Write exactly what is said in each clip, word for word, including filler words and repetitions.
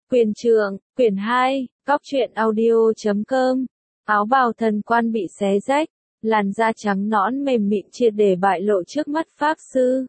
Quyền trượng, quyển hai, góc truyện audio chấm com. Áo bào thần quan bị xé rách, làn da trắng nõn mềm mịn triệt để bại lộ trước mắt pháp sư.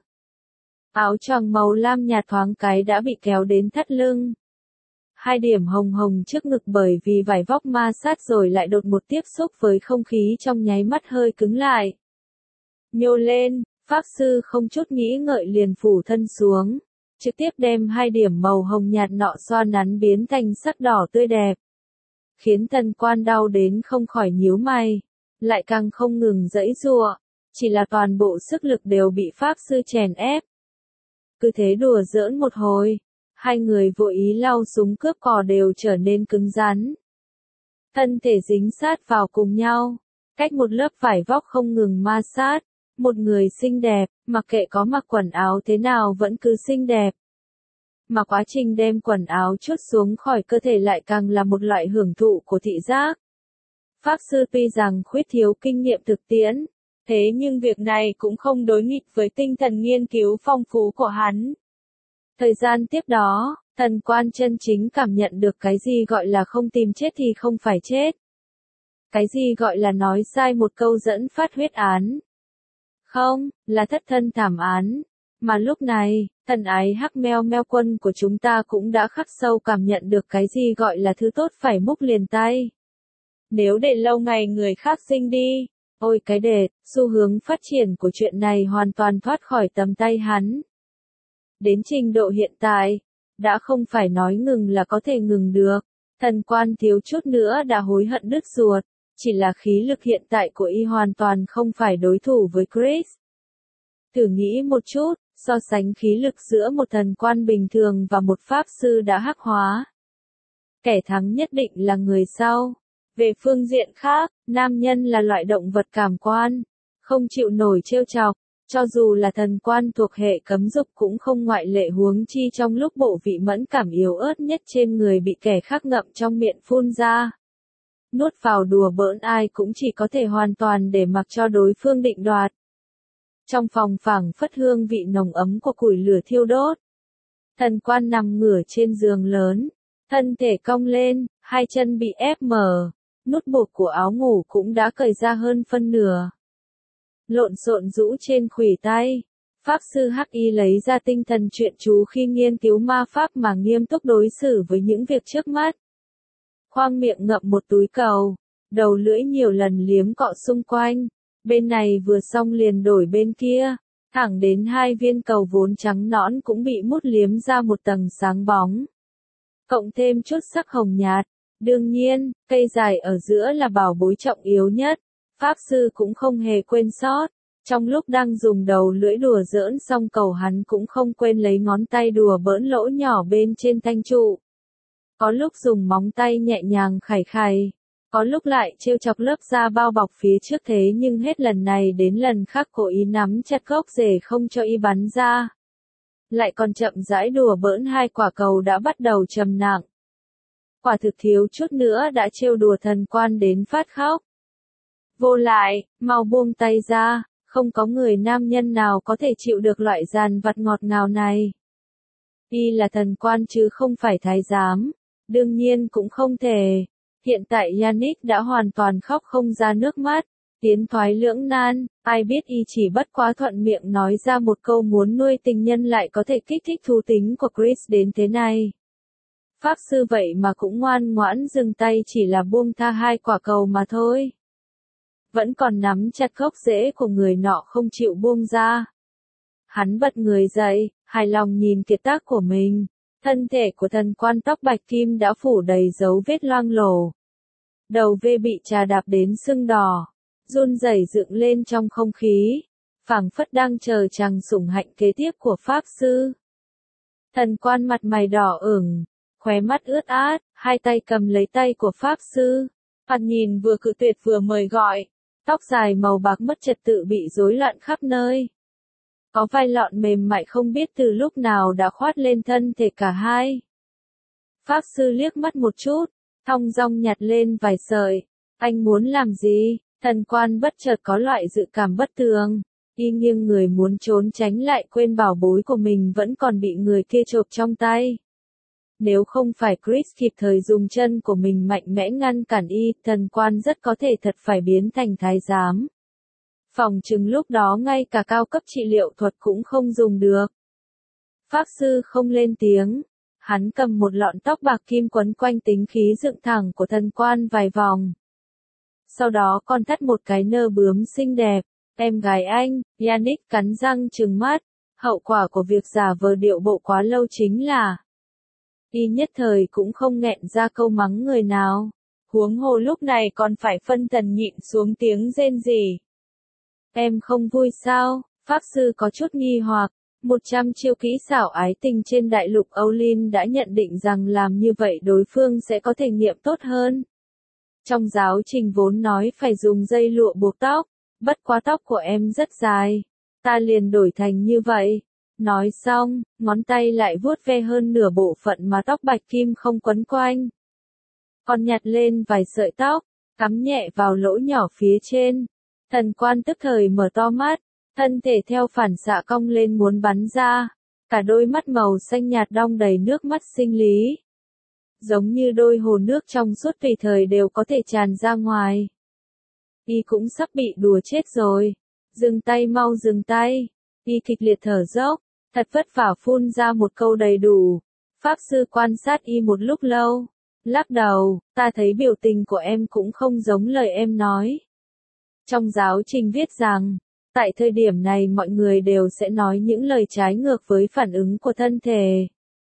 Áo choàng màu lam nhạt thoáng cái đã bị kéo đến thắt lưng. Hai điểm hồng hồng trước ngực bởi vì vải vóc ma sát rồi lại đột một tiếp xúc với không khí trong nháy mắt hơi cứng lại. Nhô lên, pháp sư không chút nghĩ ngợi liền phủ thân xuống, trực tiếp đem hai điểm màu hồng nhạt nọ xoa nắn biến thành sắc đỏ tươi đẹp. Khiến thần quan đau đến không khỏi nhíu mày, lại càng không ngừng giãy giụa, chỉ là toàn bộ sức lực đều bị pháp sư chèn ép. Cứ thế đùa giỡn một hồi, hai người vô ý lau súng cướp cò đều trở nên cứng rắn. Thân thể dính sát vào cùng nhau, cách một lớp vải vóc không ngừng ma sát, một người xinh đẹp, mặc kệ có mặc quần áo thế nào vẫn cứ xinh đẹp. Mà quá trình đem quần áo trút xuống khỏi cơ thể lại càng là một loại hưởng thụ của thị giác. Pháp sư tuy rằng khuyết thiếu kinh nghiệm thực tiễn, thế nhưng việc này cũng không đối nghịch với tinh thần nghiên cứu phong phú của hắn. Thời gian tiếp đó, thần quan chân chính cảm nhận được cái gì gọi là không tìm chết thì không phải chết. Cái gì gọi là nói sai một câu dẫn phát huyết án. Không, là thất thân thảm án. Mà lúc này, thần ái hắc meo meo quân của chúng ta cũng đã khắc sâu cảm nhận được cái gì gọi là thứ tốt phải múc liền tay. Nếu để lâu ngày người khác sinh đi, ôi cái đệt, xu hướng phát triển của chuyện này hoàn toàn thoát khỏi tầm tay hắn. Đến trình độ hiện tại, đã không phải nói ngừng là có thể ngừng được, thần quan thiếu chút nữa đã hối hận đứt ruột, chỉ là khí lực hiện tại của y hoàn toàn không phải đối thủ với Chris. Thử nghĩ một chút, so sánh khí lực giữa một thần quan bình thường và một pháp sư đã hắc hóa. Kẻ thắng nhất định là người sau. Về phương diện khác, nam nhân là loại động vật cảm quan, không chịu nổi trêu chọc, cho dù là thần quan thuộc hệ cấm dục cũng không ngoại lệ, huống chi trong lúc bộ vị mẫn cảm yếu ớt nhất trên người bị kẻ khác ngậm trong miệng phun ra. Nuốt vào đùa bỡn ai cũng chỉ có thể hoàn toàn để mặc cho đối phương định đoạt. Trong phòng phảng phất hương vị nồng ấm của củi lửa thiêu đốt. Thần quan nằm ngửa trên giường lớn, thân thể cong lên, hai chân bị ép mở, nút buộc của áo ngủ cũng đã cởi ra hơn phân nửa. Lộn xộn rũ trên khuỷu tay, pháp sư Hắc Y lấy ra tinh thần truyện chú khi nghiên cứu ma pháp mà nghiêm túc đối xử với những việc trước mắt. Khoang miệng ngậm một túi cầu, đầu lưỡi nhiều lần liếm cọ xung quanh, bên này vừa xong liền đổi bên kia, thẳng đến hai viên cầu vốn trắng nõn cũng bị mút liếm ra một tầng sáng bóng. Cộng thêm chút sắc hồng nhạt, đương nhiên, cây dài ở giữa là bảo bối trọng yếu nhất, pháp sư cũng không hề quên sót. Trong lúc đang dùng đầu lưỡi đùa giỡn xong cầu hắn cũng không quên lấy ngón tay đùa bỡn lỗ nhỏ bên trên thanh trụ. Có lúc dùng móng tay nhẹ nhàng khải khải, có lúc lại trêu chọc lớp da bao bọc phía trước, thế nhưng hết lần này đến lần khác cố ý nắm chặt gốc rễ không cho y bắn ra. Lại còn chậm rãi đùa bỡn hai quả cầu đã bắt đầu trầm nặng. Quả thực thiếu chút nữa đã trêu đùa thần quan đến phát khóc. Vô lại, mau buông tay ra, không có người nam nhân nào có thể chịu được loại dàn vặt ngọt ngào này. Y là thần quan chứ không phải thái giám, đương nhiên cũng không thể. Hiện tại Yannick đã hoàn toàn khóc không ra nước mắt, tiến thoái lưỡng nan, ai biết y chỉ bất quá thuận miệng nói ra một câu muốn nuôi tình nhân lại có thể kích thích thú tính của Chris đến thế này. Pháp sư vậy mà cũng ngoan ngoãn dừng tay, chỉ là buông tha hai quả cầu mà thôi. Vẫn còn nắm chặt gốc rễ của người nọ không chịu buông ra. Hắn bật người dậy, hài lòng nhìn kiệt tác của mình. Thân thể của thần quan tóc bạch kim đã phủ đầy dấu vết loang lổ. Đầu vê bị trà đạp đến sưng đỏ, run rẩy dựng lên trong không khí, phảng phất đang chờ chàng sủng hạnh kế tiếp của pháp sư. Thần quan mặt mày đỏ ửng, khóe mắt ướt át, hai tay cầm lấy tay của pháp sư, mặt nhìn vừa cự tuyệt vừa mời gọi, tóc dài màu bạc mất trật tự bị rối loạn khắp nơi. Có vai lọn mềm mại không biết từ lúc nào đã khoát lên thân thể cả hai. Pháp sư liếc mắt một chút, thong dong nhặt lên vài sợi. Anh muốn làm gì? Thần quan bất chợt có loại dự cảm bất tường. Y nghiêng người muốn trốn tránh lại quên bảo bối của mình vẫn còn bị người kia chộp trong tay. Nếu không phải Chris kịp thời dùng chân của mình mạnh mẽ ngăn cản y, thần quan rất có thể thật phải biến thành thái giám. Phỏng chừng lúc đó ngay cả cao cấp trị liệu thuật cũng không dùng được. Pháp sư không lên tiếng. Hắn cầm một lọn tóc bạc kim quấn quanh tính khí dựng thẳng của thần quan vài vòng. Sau đó còn thắt một cái nơ bướm xinh đẹp. Em gái anh, Yannick cắn răng trừng mắt. Hậu quả của việc giả vờ điệu bộ quá lâu chính là y nhất thời cũng không nghẹn ra câu mắng người nào. Huống hồ lúc này còn phải phân tần nhịn xuống tiếng rên rỉ. Em không vui sao? Pháp sư có chút nghi hoặc. Một trăm chiêu kỹ xảo ái tình trên đại lục Owlin đã nhận định rằng làm như vậy đối phương sẽ có thể nghiệm tốt hơn. Trong giáo trình vốn nói phải dùng dây lụa buộc tóc, bất quá tóc của em rất dài. Ta liền đổi thành như vậy. Nói xong, ngón tay lại vuốt ve hơn nửa bộ phận mà tóc bạch kim không quấn quanh. Còn nhặt lên vài sợi tóc, cắm nhẹ vào lỗ nhỏ phía trên. Thần quan tức thời mở to mắt, thân thể theo phản xạ cong lên muốn bắn ra. Cả đôi mắt màu xanh nhạt đong đầy nước mắt sinh lý. Giống như đôi hồ nước trong suốt tùy thời đều có thể tràn ra ngoài. Y cũng sắp bị đùa chết rồi. Dừng tay mau dừng tay. Y kịch liệt thở dốc, thật vất vả phun ra một câu đầy đủ. Pháp sư quan sát y một lúc lâu. Lắc đầu, ta thấy biểu tình của em cũng không giống lời em nói. Trong giáo trình viết rằng, tại thời điểm này mọi người đều sẽ nói những lời trái ngược với phản ứng của thân thể.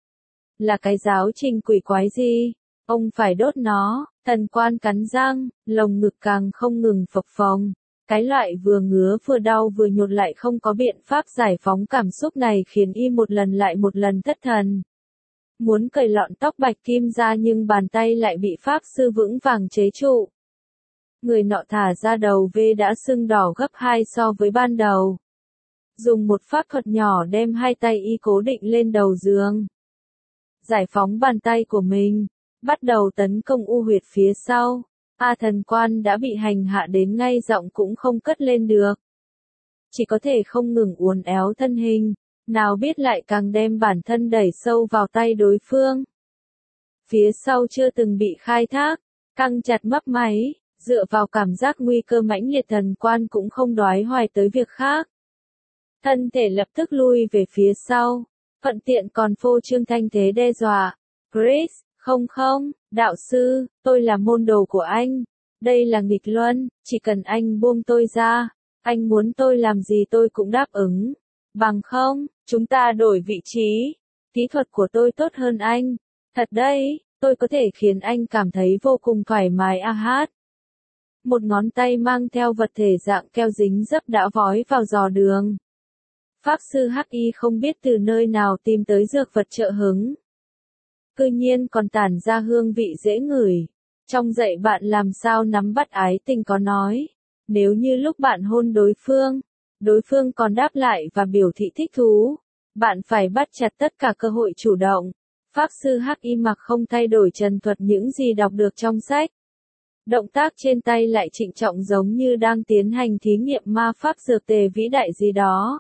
Là cái giáo trình quỷ quái gì? Ông phải đốt nó. Thần quan cắn răng, lồng ngực càng không ngừng phập phồng. Cái loại vừa ngứa vừa đau vừa nhột lại không có biện pháp giải phóng cảm xúc này khiến y một lần lại một lần thất thần. Muốn cởi lọn tóc bạch kim ra nhưng bàn tay lại bị pháp sư vững vàng chế trụ. Người nọ thả ra đầu vê đã sưng đỏ gấp hai so với ban đầu. Dùng một pháp thuật nhỏ đem hai tay y cố định lên đầu giường. Giải phóng bàn tay của mình, bắt đầu tấn công u huyệt phía sau. A thần quan đã bị hành hạ đến ngay giọng cũng không cất lên được. Chỉ có thể không ngừng uốn éo thân hình, nào biết lại càng đem bản thân đẩy sâu vào tay đối phương. Phía sau chưa từng bị khai thác, căng chặt mấp máy, dựa vào cảm giác nguy cơ mãnh liệt thần quan cũng không đoái hoài tới việc khác. Thân thể lập tức lui về phía sau, thuận tiện còn phô trương thanh thế đe dọa. Chris, không không, đạo sư, tôi là môn đồ của anh. Đây là nghịch luân, chỉ cần anh buông tôi ra, anh muốn tôi làm gì tôi cũng đáp ứng. Bằng không, chúng ta đổi vị trí. Kỹ thuật của tôi tốt hơn anh. Thật đấy, tôi có thể khiến anh cảm thấy vô cùng thoải mái a hát. Một ngón tay mang theo vật thể dạng keo dính dấp đã vói vào giò đường. Pháp sư hắc y không biết từ nơi nào tìm tới dược vật trợ hứng. Cư nhiên còn tản ra hương vị dễ ngửi. Trong dạy bạn làm sao nắm bắt ái tình có nói. Nếu như lúc bạn hôn đối phương, đối phương còn đáp lại và biểu thị thích thú, bạn phải bắt chặt tất cả cơ hội chủ động. Pháp sư hắc y mặc không thay đổi trần thuật những gì đọc được trong sách. Động tác trên tay lại trịnh trọng giống như đang tiến hành thí nghiệm ma pháp dược tề vĩ đại gì đó.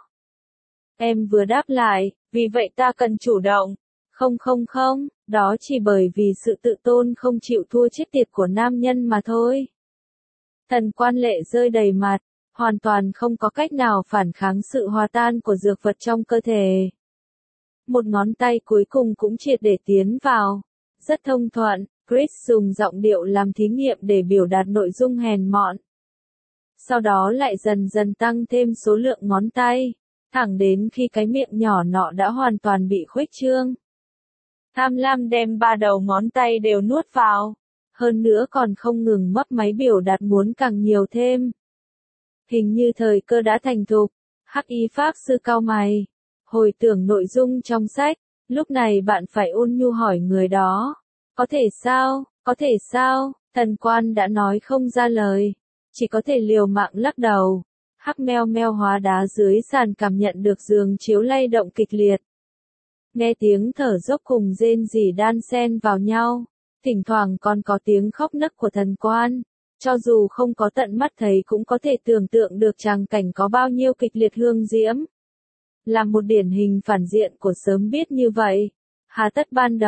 Em vừa đáp lại, vì vậy ta cần chủ động. Không không không, đó chỉ bởi vì sự tự tôn không chịu thua chết tiệt của nam nhân mà thôi. Thần quan lệ rơi đầy mặt, hoàn toàn không có cách nào phản kháng sự hòa tan của dược vật trong cơ thể. Một ngón tay cuối cùng cũng triệt để tiến vào. Rất thông thuận, Chris dùng giọng điệu làm thí nghiệm để biểu đạt nội dung hèn mọn. Sau đó lại dần dần tăng thêm số lượng ngón tay, thẳng đến khi cái miệng nhỏ nọ đã hoàn toàn bị khuếch trương. Tham lam đem ba đầu ngón tay đều nuốt vào, hơn nữa còn không ngừng mấp máy biểu đạt muốn càng nhiều thêm. Hình như thời cơ đã thành thục, hắc y pháp sư cau mày, hồi tưởng nội dung trong sách, lúc này bạn phải ôn nhu hỏi người đó. Có thể sao, có thể sao, thần quan đã nói không ra lời, chỉ có thể liều mạng lắc đầu. Hắc meo meo hóa đá dưới sàn cảm nhận được giường chiếu lay động kịch liệt. Nghe tiếng thở dốc cùng rên rỉ đan xen vào nhau, thỉnh thoảng còn có tiếng khóc nấc của thần quan. Cho dù không có tận mắt thấy cũng có thể tưởng tượng được tràng cảnh có bao nhiêu kịch liệt hương diễm. Là một điển hình phản diện của sớm biết như vậy. Hà tất ban đầu,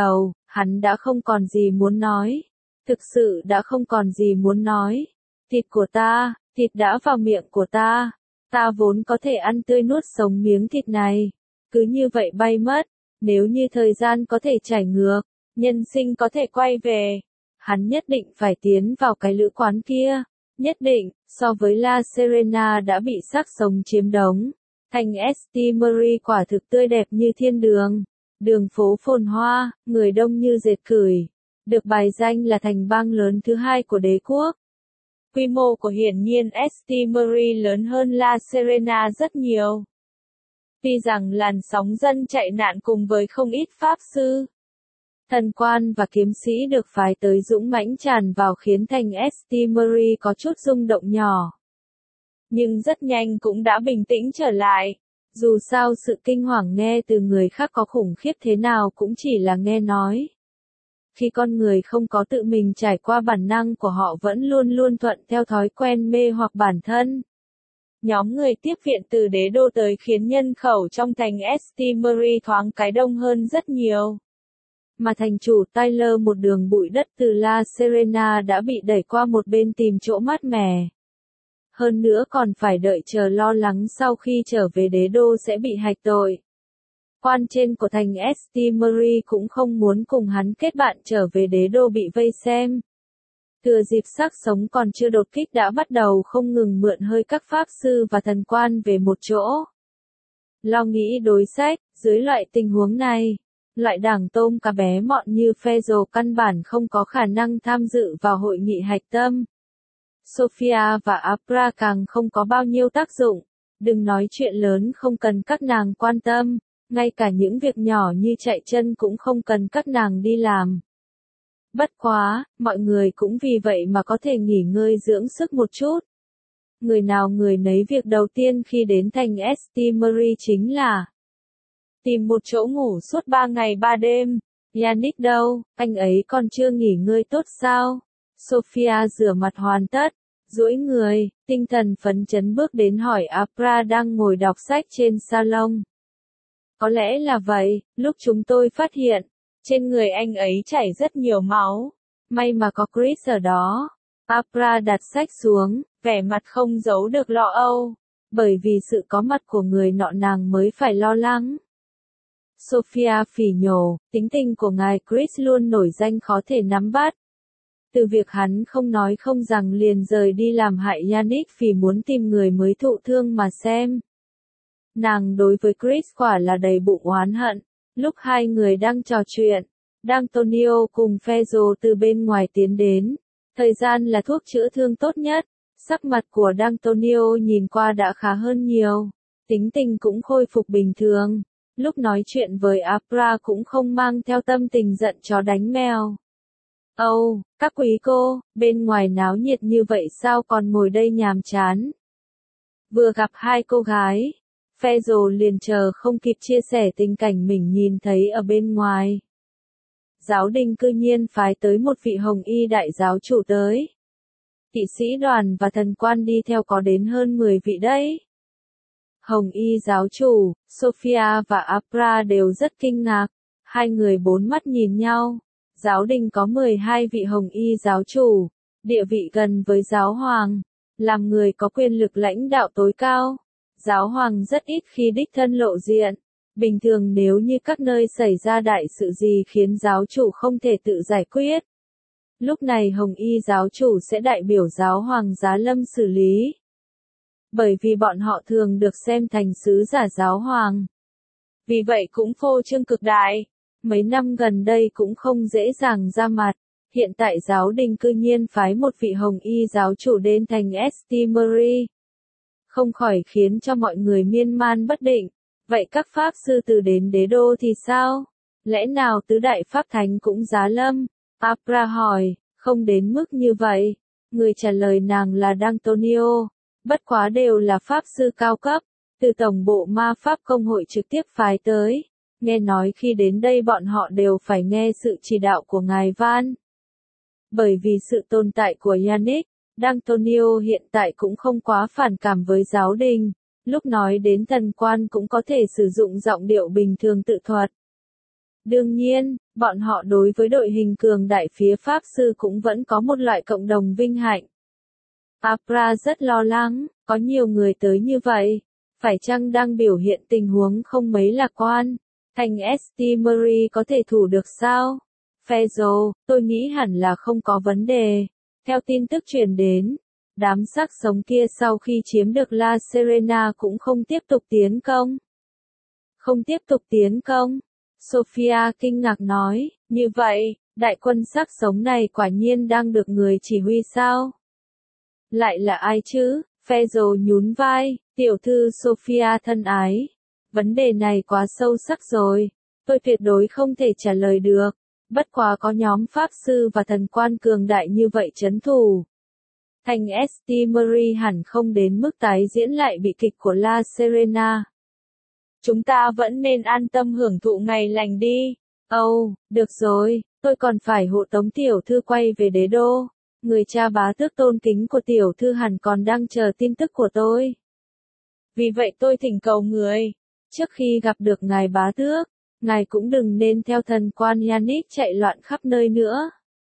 Hắn đã không còn gì muốn nói. Thực sự đã không còn gì muốn nói. Thịt của ta, thịt đã vào miệng của ta. Ta vốn có thể ăn tươi nuốt sống miếng thịt này. Cứ như vậy bay mất. Nếu như thời gian có thể chảy ngược, nhân sinh có thể quay về. Hắn nhất định phải tiến vào cái lữ quán kia. Nhất định, so với La Serena đã bị xác sống chiếm đóng. Thành St. Marie quả thực tươi đẹp như thiên đường. Đường phố phồn hoa, người đông như dệt cửi. Được bài danh là thành bang lớn thứ hai của đế quốc. Quy mô của hiển nhiên St. Marie lớn hơn La Serena rất nhiều. Tuy rằng làn sóng dân chạy nạn cùng với không ít pháp sư, thần quan và kiếm sĩ được phái tới dũng mãnh tràn vào khiến thành St. Marie có chút rung động nhỏ. Nhưng rất nhanh cũng đã bình tĩnh trở lại. Dù sao sự kinh hoàng nghe từ người khác có khủng khiếp thế nào cũng chỉ là nghe nói. Khi con người không có tự mình trải qua bản năng của họ vẫn luôn luôn thuận theo thói quen mê hoặc bản thân. Nhóm người tiếp viện từ đế đô tới khiến nhân khẩu trong thành St. Marie thoáng cái đông hơn rất nhiều. Mà thành chủ Tyler một đường bụi đất từ La Serena đã bị đẩy qua một bên tìm chỗ mát mẻ. Hơn nữa còn phải đợi chờ lo lắng sau khi trở về đế đô sẽ bị hạch tội. Quan trên của thành St. Marie cũng không muốn cùng hắn kết bạn trở về đế đô bị vây xem. Thừa dịp xác sống còn chưa đột kích đã bắt đầu không ngừng mượn hơi các pháp sư và thần quan về một chỗ. Lo nghĩ đối sách, dưới loại tình huống này, loại đảng tôm cá bé mọn như Phaedro căn bản không có khả năng tham dự vào hội nghị hạch tâm. Sophia và Abra càng không có bao nhiêu tác dụng, đừng nói chuyện lớn không cần các nàng quan tâm, ngay cả những việc nhỏ như chạy chân cũng không cần các nàng đi làm. Bất quá, mọi người cũng vì vậy mà có thể nghỉ ngơi dưỡng sức một chút. Người nào người nấy việc đầu tiên khi đến thành St. Marie chính là tìm một chỗ ngủ suốt ba ngày ba đêm. Yannick đâu, anh ấy còn chưa nghỉ ngơi tốt sao? Sophia rửa mặt hoàn tất, duỗi người, tinh thần phấn chấn bước đến hỏi Abra đang ngồi đọc sách trên salon. Có lẽ là vậy, lúc chúng tôi phát hiện, trên người anh ấy chảy rất nhiều máu. May mà có Chris ở đó. Abra đặt sách xuống, vẻ mặt không giấu được lo âu. Bởi vì sự có mặt của người nọ nàng mới phải lo lắng. Sophia phỉ nhổ, tính tình của ngài Chris luôn nổi danh khó thể nắm bắt. Từ việc hắn không nói không rằng liền rời đi làm hại Yannick vì muốn tìm người mới thụ thương mà xem. Nàng đối với Chris quả là đầy bụng oán hận. Lúc hai người đang trò chuyện, D'Antonio cùng Phaedro từ bên ngoài tiến đến. Thời gian là thuốc chữa thương tốt nhất. Sắc mặt của D'Antonio nhìn qua đã khá hơn nhiều. Tính tình cũng khôi phục bình thường. Lúc nói chuyện với Abra cũng không mang theo tâm tình giận chó đánh mèo. Âu, oh, các quý cô, bên ngoài náo nhiệt như vậy sao còn ngồi đây nhàm chán? Vừa gặp hai cô gái, Phaedro liền chờ không kịp chia sẻ tình cảnh mình nhìn thấy ở bên ngoài. Giáo đình cư nhiên phái tới một vị hồng y đại giáo chủ tới. Kỵ sĩ đoàn và thần quan đi theo có đến hơn mười vị đấy. Hồng y giáo chủ, Sophia và Abra đều rất kinh ngạc. Hai người bốn mắt nhìn nhau. Giáo đình có mười hai vị hồng y giáo chủ, địa vị gần với giáo hoàng, làm người có quyền lực lãnh đạo tối cao. Giáo hoàng rất ít khi đích thân lộ diện. Bình thường nếu như các nơi xảy ra đại sự gì khiến giáo chủ không thể tự giải quyết, lúc này hồng y giáo chủ sẽ đại biểu giáo hoàng giá lâm xử lý. Bởi vì bọn họ thường được xem thành sứ giả giáo hoàng. Vì vậy cũng phô trương cực đại. Mấy năm gần đây cũng không dễ dàng ra mặt. Hiện tại giáo đình cư nhiên phái một vị hồng y giáo chủ đến thành St. Marie. Không khỏi khiến cho mọi người miên man bất định. Vậy các pháp sư từ đến đế đô thì sao? Lẽ nào tứ đại pháp thánh cũng giá lâm? Abra hỏi, không đến mức như vậy. Người trả lời nàng là D'Antonio. Bất quá đều là pháp sư cao cấp. Từ tổng bộ ma pháp công hội trực tiếp phái tới. Nghe nói khi đến đây bọn họ đều phải nghe sự chỉ đạo của ngài Van. Bởi vì sự tồn tại của Yannick, D'Antonio hiện tại cũng không quá phản cảm với giáo đình. Lúc nói đến thần quan cũng có thể sử dụng giọng điệu bình thường tự thuật. Đương nhiên, bọn họ đối với đội hình cường đại phía Pháp sư cũng vẫn có một loại cộng đồng vinh hạnh. Abra rất lo lắng, có nhiều người tới như vậy, phải chăng đang biểu hiện tình huống không mấy lạc quan? Thành St. Mary có thể thủ được sao? Fezzo, tôi nghĩ hẳn là không có vấn đề. Theo tin tức truyền đến, đám xác sống kia sau khi chiếm được La Serena cũng không tiếp tục tiến công. Không tiếp tục tiến công. Sophia kinh ngạc nói, như vậy, đại quân xác sống này quả nhiên đang được người chỉ huy sao? Lại là ai chứ? Fezzo nhún vai, tiểu thư Sophia thân ái. Vấn đề này quá sâu sắc rồi, tôi tuyệt đối không thể trả lời được. Bất quá có nhóm pháp sư và thần quan cường đại như vậy trấn thủ. Thành St. Mary hẳn không đến mức tái diễn lại bị kịch của La Serena. Chúng ta vẫn nên an tâm hưởng thụ ngày lành đi. Âu, oh, được rồi, tôi còn phải hộ tống tiểu thư quay về đế đô. Người cha bá tước tôn kính của tiểu thư hẳn còn đang chờ tin tức của tôi. Vì vậy tôi thỉnh cầu người, trước khi gặp được ngài bá tước, ngài cũng đừng nên theo thần quan Yannick chạy loạn khắp nơi nữa.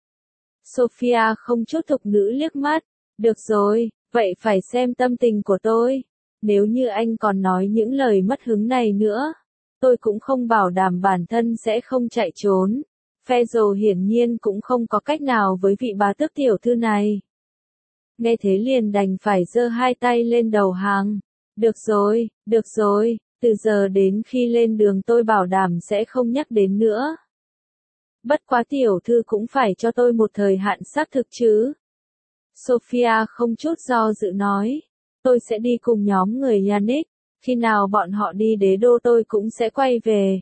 Sophia không chút thục nữ liếc mắt, được rồi, vậy phải xem tâm tình của tôi. Nếu như anh còn nói những lời mất hứng này nữa, tôi cũng không bảo đảm bản thân sẽ không chạy trốn. Fezzo hiển nhiên cũng không có cách nào với vị bá tước tiểu thư này. Nghe thế liền đành phải giơ hai tay lên đầu hàng. Được rồi, được rồi, từ giờ đến khi lên đường tôi bảo đảm sẽ không nhắc đến nữa. Bất quá tiểu thư cũng phải cho tôi một thời hạn xác thực chứ. Sophia không chút do dự nói, tôi sẽ đi cùng nhóm người Yannick, khi nào bọn họ đi đế đô tôi cũng sẽ quay về.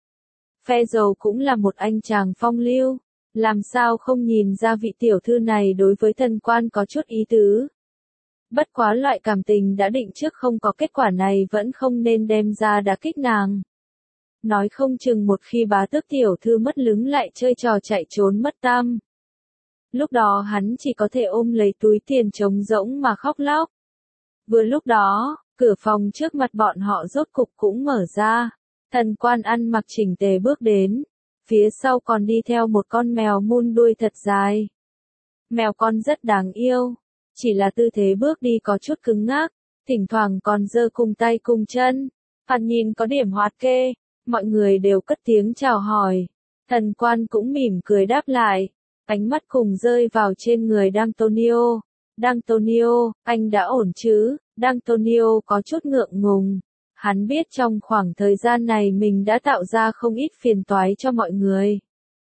Fezzo cũng là một anh chàng phong lưu, làm sao không nhìn ra vị tiểu thư này đối với thần quan có chút ý tứ. Bất quá loại cảm tình đã định trước không có kết quả này vẫn không nên đem ra đả kích nàng. Nói không chừng một khi bá tước tiểu thư mất lứng lại chơi trò chạy trốn mất tăm. Lúc đó hắn chỉ có thể ôm lấy túi tiền trống rỗng mà khóc lóc. Vừa lúc đó, cửa phòng trước mặt bọn họ rốt cục cũng mở ra. Thần quan ăn mặc chỉnh tề bước đến. Phía sau còn đi theo một con mèo mun đuôi thật dài. Mèo con rất đáng yêu. Chỉ là tư thế bước đi có chút cứng ngắc. Thỉnh thoảng còn giơ cùng tay cùng chân. Thoạt nhìn có điểm hoạt kê. Mọi người đều cất tiếng chào hỏi. Thần quan cũng mỉm cười đáp lại. Ánh mắt cùng rơi vào trên người D'Antonio. D'Antonio, anh đã ổn chứ? D'Antonio có chút ngượng ngùng. Hắn biết trong khoảng thời gian này mình đã tạo ra không ít phiền toái cho mọi người.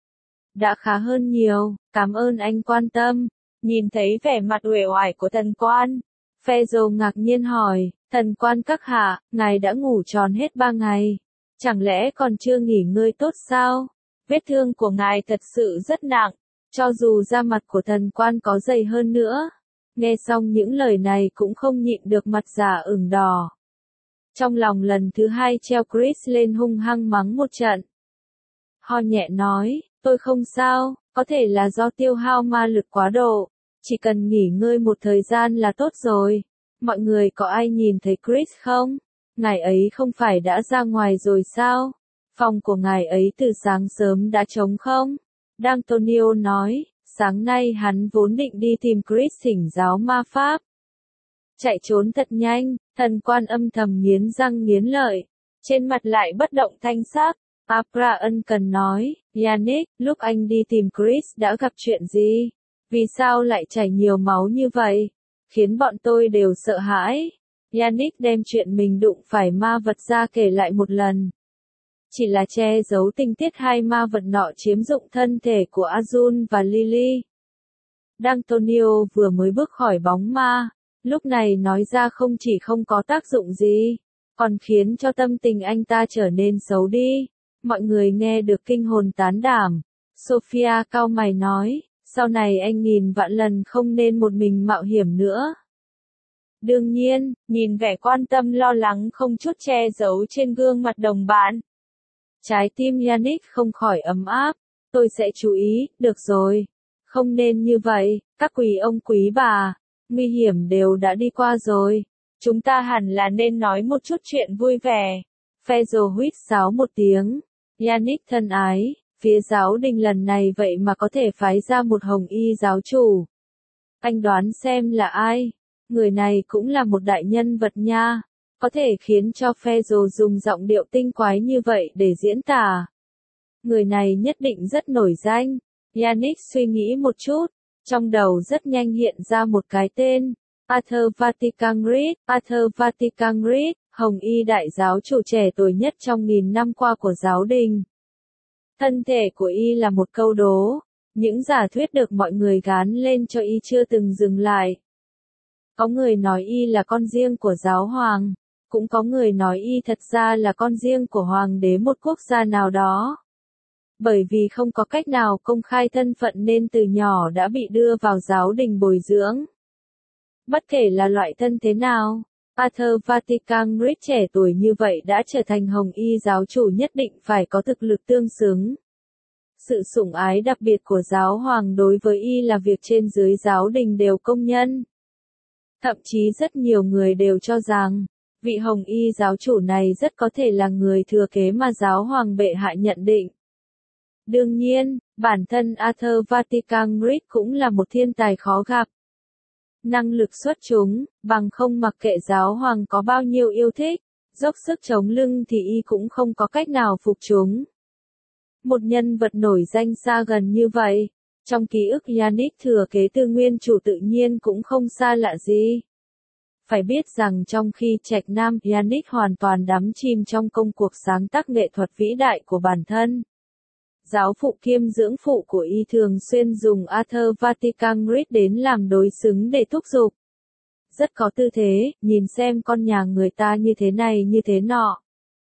Đã khá hơn nhiều, cảm ơn anh quan tâm. Nhìn thấy vẻ mặt uể oải của thần quan, Fezzo ngạc nhiên hỏi, thần quan các hạ, ngài đã ngủ tròn hết ba ngày. Chẳng lẽ còn chưa nghỉ ngơi tốt sao? Vết thương của ngài thật sự rất nặng, cho dù da mặt của thần quan có dày hơn nữa. Nghe xong những lời này cũng không nhịn được mặt già ửng đỏ. Trong lòng lần thứ hai treo Chris lên hung hăng mắng một trận. Ho nhẹ nói, tôi không sao, có thể là do tiêu hao ma lực quá độ, chỉ cần nghỉ ngơi một thời gian là tốt rồi. Mọi người có ai nhìn thấy Chris không? Ngài ấy không phải đã ra ngoài rồi sao? Phòng của ngài ấy từ sáng sớm đã trống không? D'Antonio nói, sáng nay hắn vốn định đi tìm Chris thỉnh giáo ma pháp. Chạy trốn thật nhanh, thần quan âm thầm nghiến răng nghiến lợi, trên mặt lại bất động thanh sắc. Abra ân cần nói, Yannick, lúc anh đi tìm Chris đã gặp chuyện gì? Vì sao lại chảy nhiều máu như vậy? Khiến bọn tôi đều sợ hãi. Yannick đem chuyện mình đụng phải ma vật ra kể lại một lần. Chỉ là che giấu tình tiết hai ma vật nọ chiếm dụng thân thể của Azul và Lily. D'Antonio vừa mới bước khỏi bóng ma, lúc này nói ra không chỉ không có tác dụng gì, còn khiến cho tâm tình anh ta trở nên xấu đi. Mọi người nghe được kinh hồn tán đảm. Sophia cau mày nói, sau này anh nghìn vạn lần không nên một mình mạo hiểm nữa. Đương nhiên, nhìn vẻ quan tâm lo lắng không chút che giấu trên gương mặt đồng bạn. Trái tim Yannick không khỏi ấm áp, tôi sẽ chú ý, được rồi. Không nên như vậy, các quý ông quý bà, nguy hiểm đều đã đi qua rồi. Chúng ta hẳn là nên nói một chút chuyện vui vẻ. Fezzo huýt sáo một tiếng. Yannick thân ái, phía giáo đình lần này vậy mà có thể phái ra một hồng y giáo chủ. Anh đoán xem là ai? Người này cũng là một đại nhân vật nha. Có thể khiến cho Phaedo dùng giọng điệu tinh quái như vậy để diễn tả. Người này nhất định rất nổi danh. Yannick suy nghĩ một chút, trong đầu rất nhanh hiện ra một cái tên. Arthur Vatican Reed, Arthur Vatican Reed, hồng y đại giáo chủ trẻ tuổi nhất trong nghìn năm qua của giáo đình. Thân thể của y là một câu đố, những giả thuyết được mọi người gán lên cho y chưa từng dừng lại. Có người nói y là con riêng của giáo hoàng, cũng có người nói y thật ra là con riêng của hoàng đế một quốc gia nào đó. Bởi vì không có cách nào công khai thân phận nên từ nhỏ đã bị đưa vào giáo đình bồi dưỡng. Bất kể là loại thân thế nào, Arthur Vatican Reed trẻ tuổi như vậy đã trở thành hồng y giáo chủ nhất định phải có thực lực tương xứng. Sự sủng ái đặc biệt của giáo hoàng đối với y là việc trên dưới giáo đình đều công nhận. Thậm chí rất nhiều người đều cho rằng, vị hồng y giáo chủ này rất có thể là người thừa kế mà giáo hoàng bệ hạ nhận định. Đương nhiên, bản thân Arthur Vatican Reed cũng là một thiên tài khó gặp. Năng lực xuất chúng, bằng không mặc kệ giáo hoàng có bao nhiêu yêu thích, dốc sức chống lưng thì y cũng không có cách nào phục chúng. Một nhân vật nổi danh xa gần như vậy, trong ký ức Yannick thừa kế từ nguyên chủ tự nhiên cũng không xa lạ gì. Phải biết rằng trong khi Trạch Nam, Yannick hoàn toàn đắm chìm trong công cuộc sáng tác nghệ thuật vĩ đại của bản thân. Giáo phụ kiêm dưỡng phụ của y thường xuyên dùng Arthur Vatican Reed đến làm đối xứng để thúc giục. Rất có tư thế, nhìn xem con nhà người ta như thế này như thế nọ.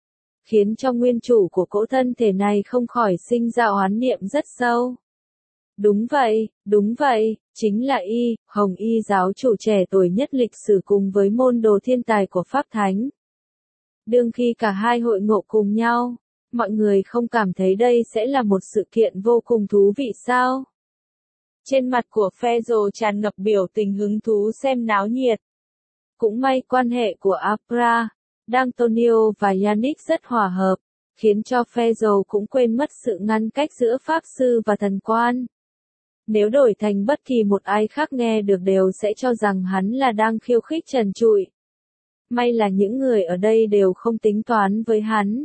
Khiến cho nguyên chủ của cỗ thân thể này không khỏi sinh ra oán niệm rất sâu. Đúng vậy, đúng vậy, chính là y, hồng y giáo chủ trẻ tuổi nhất lịch sử cùng với môn đồ thiên tài của Pháp Thánh. Đương khi cả hai hội ngộ cùng nhau, mọi người không cảm thấy đây sẽ là một sự kiện vô cùng thú vị sao? Trên mặt của Phaedo tràn ngập biểu tình hứng thú xem náo nhiệt. Cũng may quan hệ của Abra, D'Antonio và Yannick rất hòa hợp, khiến cho Phaedo cũng quên mất sự ngăn cách giữa Pháp Sư và thần quan. Nếu đổi thành bất kỳ một ai khác nghe được đều sẽ cho rằng hắn là đang khiêu khích trần trụi. May là những người ở đây đều không tính toán với hắn.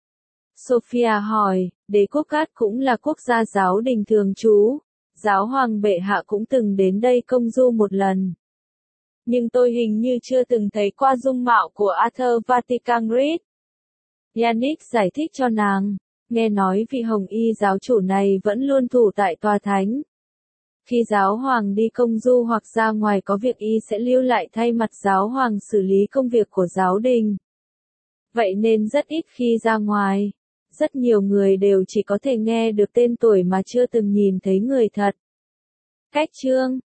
Sophia hỏi, đế quốc Cát cũng là quốc gia giáo đình thường trú, giáo hoàng bệ hạ cũng từng đến đây công du một lần. Nhưng tôi hình như chưa từng thấy qua dung mạo của Arthur Vatican Reed. Yannick giải thích cho nàng, nghe nói vị hồng y giáo chủ này vẫn luôn thủ tại tòa thánh. Khi giáo hoàng đi công du hoặc ra ngoài có việc y sẽ lưu lại thay mặt giáo hoàng xử lý công việc của giáo đình. Vậy nên rất ít khi ra ngoài. Rất nhiều người đều chỉ có thể nghe được tên tuổi mà chưa từng nhìn thấy người thật. Cách chương